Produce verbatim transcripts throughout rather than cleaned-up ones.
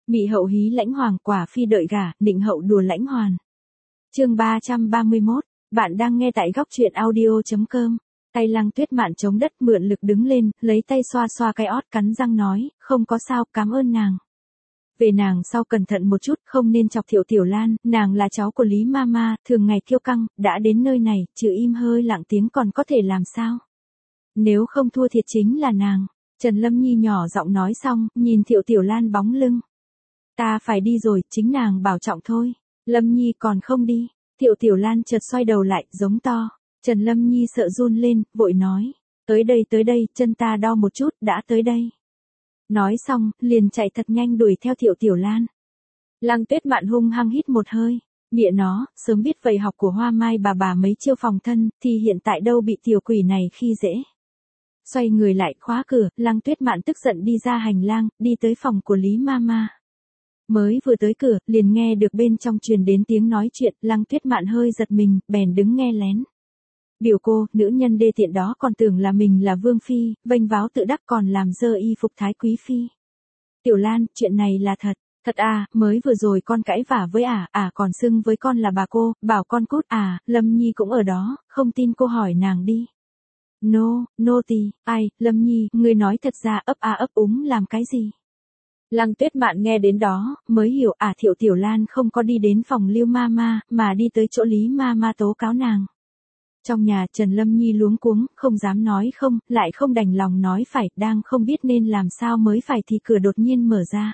Mị hậu hí lãnh hoàng, quả phi đợi gả, định hậu đùa lãnh hoàn. Chương ba trăm ba mươi mốt, bạn đang nghe tại góc truyện audio chấm com. Tay Lăng Tuyết Mạn chống đất mượn lực đứng lên, lấy tay xoa xoa cái ót, cắn răng nói, không có sao, cảm ơn nàng. Về nàng sau cẩn thận một chút, không nên chọc Thiệu Tiểu Lan, nàng là cháu của Lý Mama, thường ngày kiêu căng, đã đến nơi này, trừ im hơi lặng tiếng còn có thể làm sao. Nếu không thua thiệt chính là nàng. Trần Lâm Nhi nhỏ giọng nói xong, nhìn Thiệu Tiểu Lan bóng lưng. Ta phải đi rồi, chính nàng bảo trọng thôi. Lâm Nhi còn không đi. Thiệu Tiểu Lan chợt xoay đầu lại, giống to. Trần Lâm Nhi sợ run lên, vội nói. Tới đây tới đây, chân ta đo một chút, đã tới đây. Nói xong, liền chạy thật nhanh đuổi theo Thiệu Tiểu Lan. Lăng Tuyết Mạn hung hăng hít một hơi. Mẹ nó, sớm biết vậy học của Hoa Mai bà bà mấy chiêu phòng thân, thì hiện tại đâu bị tiểu quỷ này khi dễ. Xoay người lại khóa cửa, Lăng Tuyết Mạn tức giận đi ra hành lang, đi tới phòng của Lý Mama. Mới vừa tới cửa, liền nghe được bên trong truyền đến tiếng nói chuyện, Lăng Tuyết Mạn hơi giật mình, bèn đứng nghe lén. Biểu cô, nữ nhân đê tiện đó còn tưởng là mình là vương phi, vênh váo tự đắc còn làm dơ y phục thái quý phi. Tiểu Lan, chuyện này là thật. Thật à, mới vừa rồi con cãi vả với ả, à, ả còn xưng với con là bà cô, bảo con cút à, Lâm Nhi cũng ở đó, không tin cô hỏi nàng đi. Nô, nô tỳ, ai, Lâm Nhi, ngươi nói thật ra ấp a ấp úng làm cái gì? Lăng Tuyết Mạn nghe đến đó, mới hiểu à Thiệu Tiểu Lan không có đi đến phòng Lưu Mama, mà đi tới chỗ Lý Mama tố cáo nàng. Trong nhà Trần Lâm Nhi luống cuống, không dám nói không, lại không đành lòng nói phải, đang không biết nên làm sao mới phải thì cửa đột nhiên mở ra.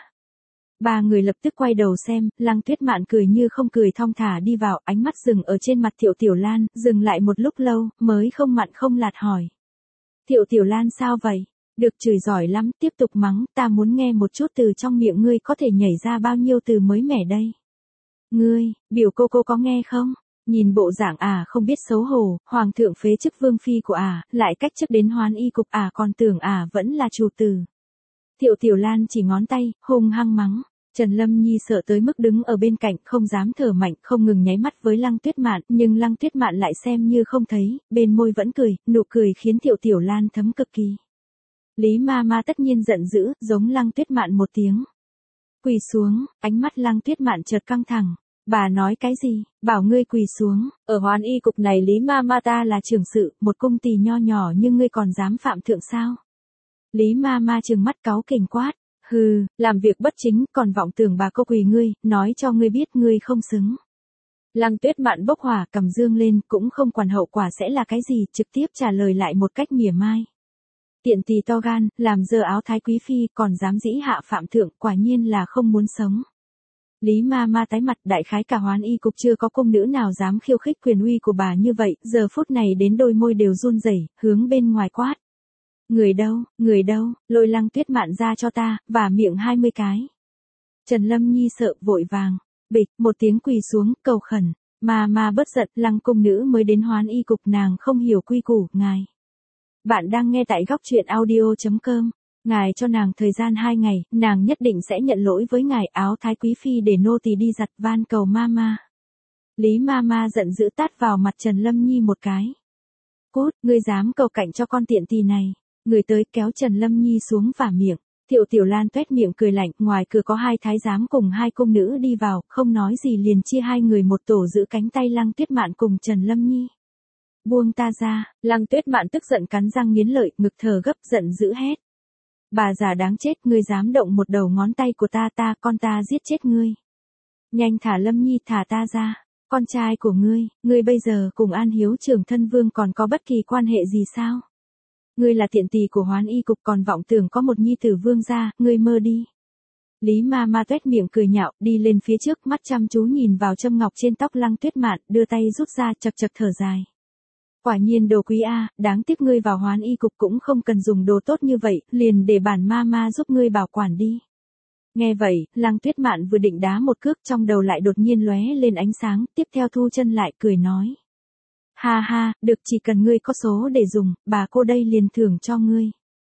Ba người lập tức quay đầu xem, Lăng Tuyết Mạn cười như không cười thong thả đi vào, ánh mắt dừng ở trên mặt Thiệu Tiểu Lan, dừng lại một lúc lâu, mới không mặn không lạt hỏi. Thiệu Tiểu Lan sao vậy? Được chửi giỏi lắm, tiếp tục mắng, ta muốn nghe một chút từ trong miệng ngươi có thể nhảy ra bao nhiêu từ mới mẻ đây. Ngươi, biểu cô cô có nghe không? Nhìn bộ dạng à không biết xấu hổ, hoàng thượng phế chức vương phi của à, lại cách chức đến hoán y cục à còn tưởng à vẫn là chủ tử. Thiệu Tiểu Lan chỉ ngón tay, hung hăng mắng. Trần Lâm Nhi sợ tới mức đứng ở bên cạnh, không dám thở mạnh, không ngừng nháy mắt với Lăng Tuyết Mạn, nhưng Lăng Tuyết Mạn lại xem như không thấy, bên môi vẫn cười, nụ cười khiến Thiệu Tiểu Lan thấm cực kỳ. Lý Mama tất nhiên giận dữ, giống Lăng Tuyết Mạn một tiếng. Quỳ xuống, ánh mắt Lăng Tuyết Mạn chợt căng thẳng. Bà nói cái gì, bảo ngươi quỳ xuống, ở hoán y cục này Lý Mama ta là trưởng sự, một cung tỳ nho nhỏ nhưng ngươi còn dám phạm thượng sao? Lý Mama trừng mắt cáu kỉnh quát, hừ, làm việc bất chính, còn vọng tưởng bà cô quỳ ngươi, nói cho ngươi biết ngươi không xứng. Lăng Tuyết Mạn bốc hỏa cầm dương lên, cũng không quản hậu quả sẽ là cái gì, trực tiếp trả lời lại một cách mỉa mai. Tiện tỳ to gan, làm dơ áo thái quý phi, còn dám dĩ hạ phạm thượng, quả nhiên là không muốn sống. Lý Mama tái mặt, đại khái cả hoán y cục chưa có cung nữ nào dám khiêu khích quyền uy của bà như vậy, giờ phút này đến đôi môi đều run rẩy, hướng bên ngoài quát. Người đâu, người đâu, lôi Lăng Tuyết Mạn ra cho ta, và miệng hai mươi cái. Trần Lâm Nhi sợ vội vàng, bịch, một tiếng quỳ xuống, cầu khẩn, mà mà bất giận, Lăng cung nữ mới đến hoán y cục nàng không hiểu quy củ, ngài. Bạn đang nghe tại góc truyện audio chấm com. Ngài cho nàng thời gian hai ngày, nàng nhất định sẽ nhận lỗi với ngài, áo thái quý phi để nô tỳ đi giặt van cầu Mama. Lý Mama giận dữ tát vào mặt Trần Lâm Nhi một cái. Cút, ngươi dám cầu cạnh cho con tiện tỳ này. Người tới kéo Trần Lâm Nhi xuống vả miệng. Thiệu Tiểu Lan tuét miệng cười lạnh, ngoài cửa có hai thái giám cùng hai cung nữ đi vào, không nói gì liền chia hai người một tổ giữ cánh tay Lăng Tuyết Mạn cùng Trần Lâm Nhi. Buông ta ra, Lăng Tuyết Mạn tức giận cắn răng nghiến lợi, ngực thở gấp giận dữ hét. Bà già đáng chết, ngươi dám động một đầu ngón tay của ta ta, con ta giết chết ngươi. Nhanh thả Lâm Nhi, thả ta ra, con trai của ngươi, ngươi bây giờ cùng An Hiếu trưởng thân vương còn có bất kỳ quan hệ gì sao? Ngươi là tiện tỳ của hoán y cục còn vọng tưởng có một nhi tử vương gia, ngươi mơ đi. Lý Mama tuét miệng cười nhạo, đi lên phía trước, mắt chăm chú nhìn vào châm ngọc trên tóc Lăng Tuyết Mạn, đưa tay rút ra, chật chật thở dài. Quả nhiên đồ quý a, đáng tiếc ngươi vào hoán y cục cũng không cần dùng đồ tốt như vậy, liền để bản Mama giúp ngươi bảo quản đi. Nghe vậy, Lăng Tuyết Mạn vừa định đá một cước, trong đầu lại đột nhiên lóe lên ánh sáng, tiếp theo thu chân lại cười nói. Ha ha, được, chỉ cần ngươi có số để dùng, bà cô đây liền thưởng cho ngươi.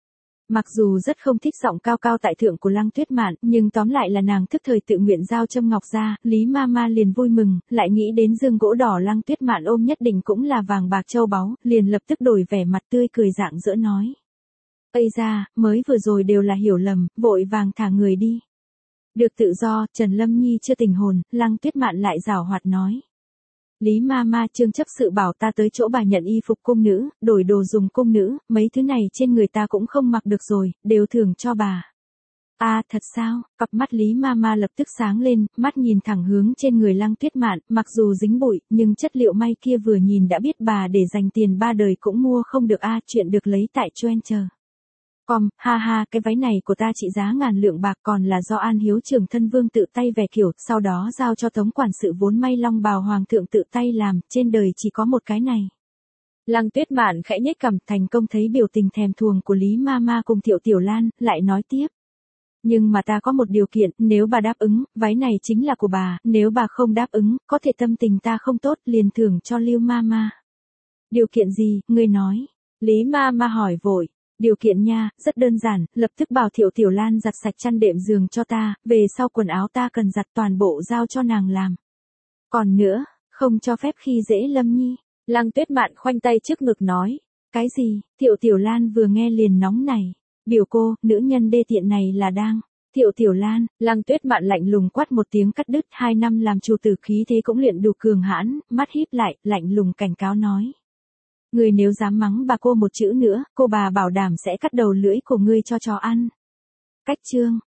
Mặc dù rất không thích giọng cao cao tại thượng của Lăng Tuyết Mạn, nhưng tóm lại là nàng thức thời tự nguyện giao châm ngọc ra, Lý Mama liền vui mừng, lại nghĩ đến dương gỗ đỏ Lăng Tuyết Mạn ôm nhất định cũng là vàng bạc châu báu, liền lập tức đổi vẻ mặt tươi cười rạng rỡ nói. Ây ra, mới vừa rồi đều là hiểu lầm, vội vàng thả người đi. Được tự do, Trần Lâm Nhi chưa tình hồn, Lăng Tuyết Mạn lại giảo hoạt nói. Lý ma ma Trương chấp sự bảo ta tới chỗ bà nhận y phục cung nữ, đổi đồ dùng cung nữ, mấy thứ này trên người ta cũng không mặc được rồi, đều thưởng cho bà. À thật sao, cặp mắt Lý ma ma lập tức sáng lên, mắt nhìn thẳng hướng trên người Lăng Tuyết Mạn, mặc dù dính bụi, nhưng chất liệu may kia vừa nhìn đã biết bà để dành tiền ba đời cũng mua không được a à, chuyện được lấy tại Trencher. Com, ha ha, cái váy này của ta trị giá ngàn lượng bạc còn là do An Hiếu trưởng thân vương tự tay vẽ kiểu, sau đó giao cho tống quản sự vốn may long bào hoàng thượng tự tay làm, trên đời chỉ có một cái này. Lăng Tuyết Mạn khẽ nhếch cằm, thành công thấy biểu tình thèm thuồng của Lý ma ma cùng Thiệu Tiểu Lan, lại nói tiếp. Nhưng mà ta có một điều kiện, nếu bà đáp ứng, váy này chính là của bà, nếu bà không đáp ứng, có thể tâm tình ta không tốt, liền thưởng cho Lưu ma ma. Điều kiện gì, ngươi nói? Lý ma ma hỏi vội. Điều kiện nha, rất đơn giản, lập tức bảo Thiệu Tiểu Lan giặt sạch chăn đệm giường cho ta, về sau quần áo ta cần giặt toàn bộ giao cho nàng làm. Còn nữa, không cho phép khi dễ Lâm Nhi. Lăng Tuyết Mạn khoanh tay trước ngực nói. Cái gì? Thiệu Tiểu Lan vừa nghe liền nóng này. Biểu cô, nữ nhân đê tiện này là đang. Thiệu Tiểu Lan, Lăng Tuyết Mạn lạnh lùng quát một tiếng cắt đứt, hai năm làm chủ tử khí thế cũng luyện đủ cường hãn, mắt híp lại, lạnh lùng cảnh cáo nói. Người nếu dám mắng bà cô một chữ nữa, cô bà bảo đảm sẽ cắt đầu lưỡi của ngươi cho chó ăn. Cách chương.